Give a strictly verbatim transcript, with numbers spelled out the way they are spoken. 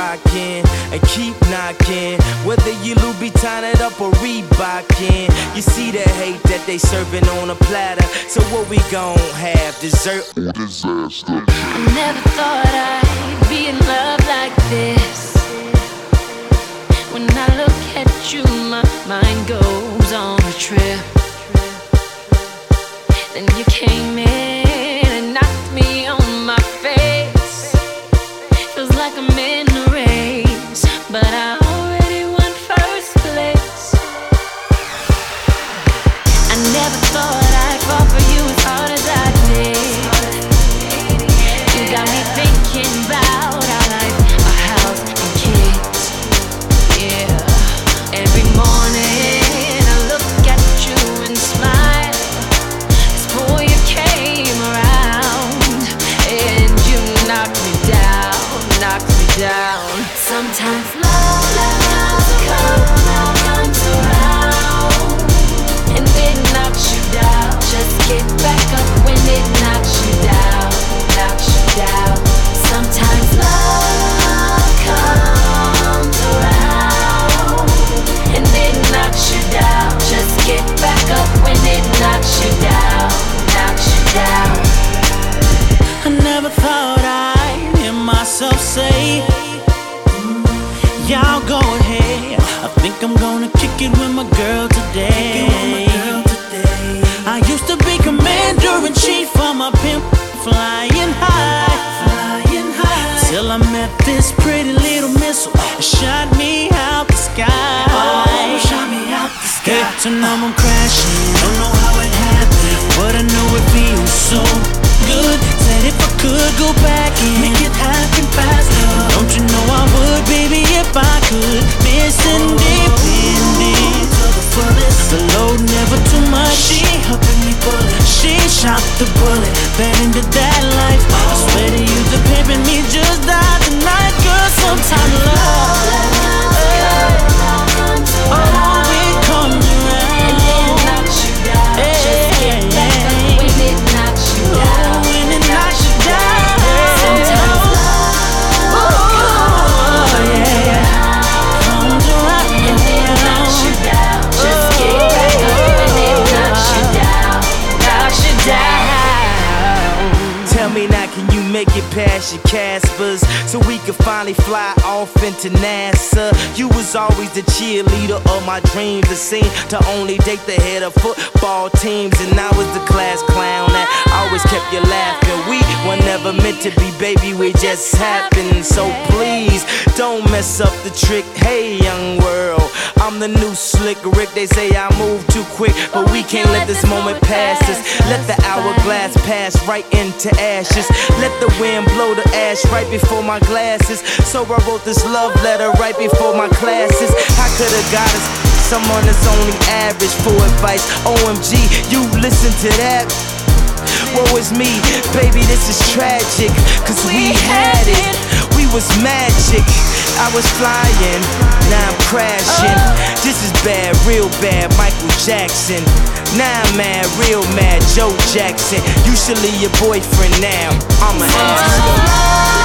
rockin' and keep knocking. Whether you Louboutin it up or Reebokin, you see the hate that they serving on a platter. So what we gon' have, dessert or disaster? I never thought I'd be in love like this. When I look at you, my mind goes on a trip. Then you came in and knocked me on my face. Feels like I'm in a race, but I already won first place. I never thought I'd fall for you as hard as I did. You got me thinking about our life, our house and kids. Yeah, every morning I look at you and smile. Before you came around, and you knocked me down, knocked me down. Sometimes love, love comes, comes around, and it knocks you down. Just get back up when it knocks you down, knocks you down. Sometimes love comes around, and it knocks you down. Just get back up when it knocks you down, knocks you down. I never thought I'd hear myself say, y'all go ahead. I think I'm gonna kick it with my girl today. I used to be commander-in-chief for my pimp, flying high, flying high, till I met this pretty little missile that shot me out the sky. Oh, shot me out the sky. Hey, so now I'm crashing. Don't know how it happened, but I know it feels so good. Said if I could go back and make it happen faster, don't you know I would, baby, if I could. Miss independent to the fullest. The load never too much. She helping me bullet. She shot the bullet back into that life. I swear to you, the pimpin' me just died tonight. Girl, sometimes love, oh, it comes around and it knocks you down. Just get back up when it knocks you down. when it knocks you down. Sometimes love Oh, yeah, comes around and it knocks you down. Just get back up when it knocks you down, knocks you down. Tell me now, can you make it past your Caspers so we can finally fly off into NASA? You was always the cheerleader of my dreams. It seemed to only date the head of football teams, and I was the class clown that always kept you laughing. We were never meant to be, baby, we just happened. So please don't mess up the trick. Hey, young world, I'm the new slick Rick. They say I move too quick, but we can't let this moment pass us. Let the hourglass pass right into ashes. Let the wind blow the ash right before my glasses. So I wrote this love letter right before my classes. I could've got us someone that's only average for advice. O M G, you listen to that? Woe is me, baby, this is tragic. Cause we had it, we was magic. I was flying, now I'm crashing. This is bad, real bad, Michael Jackson. Now I'm mad, real mad, Joe Jackson. You should leave your boyfriend now, I'm a ass.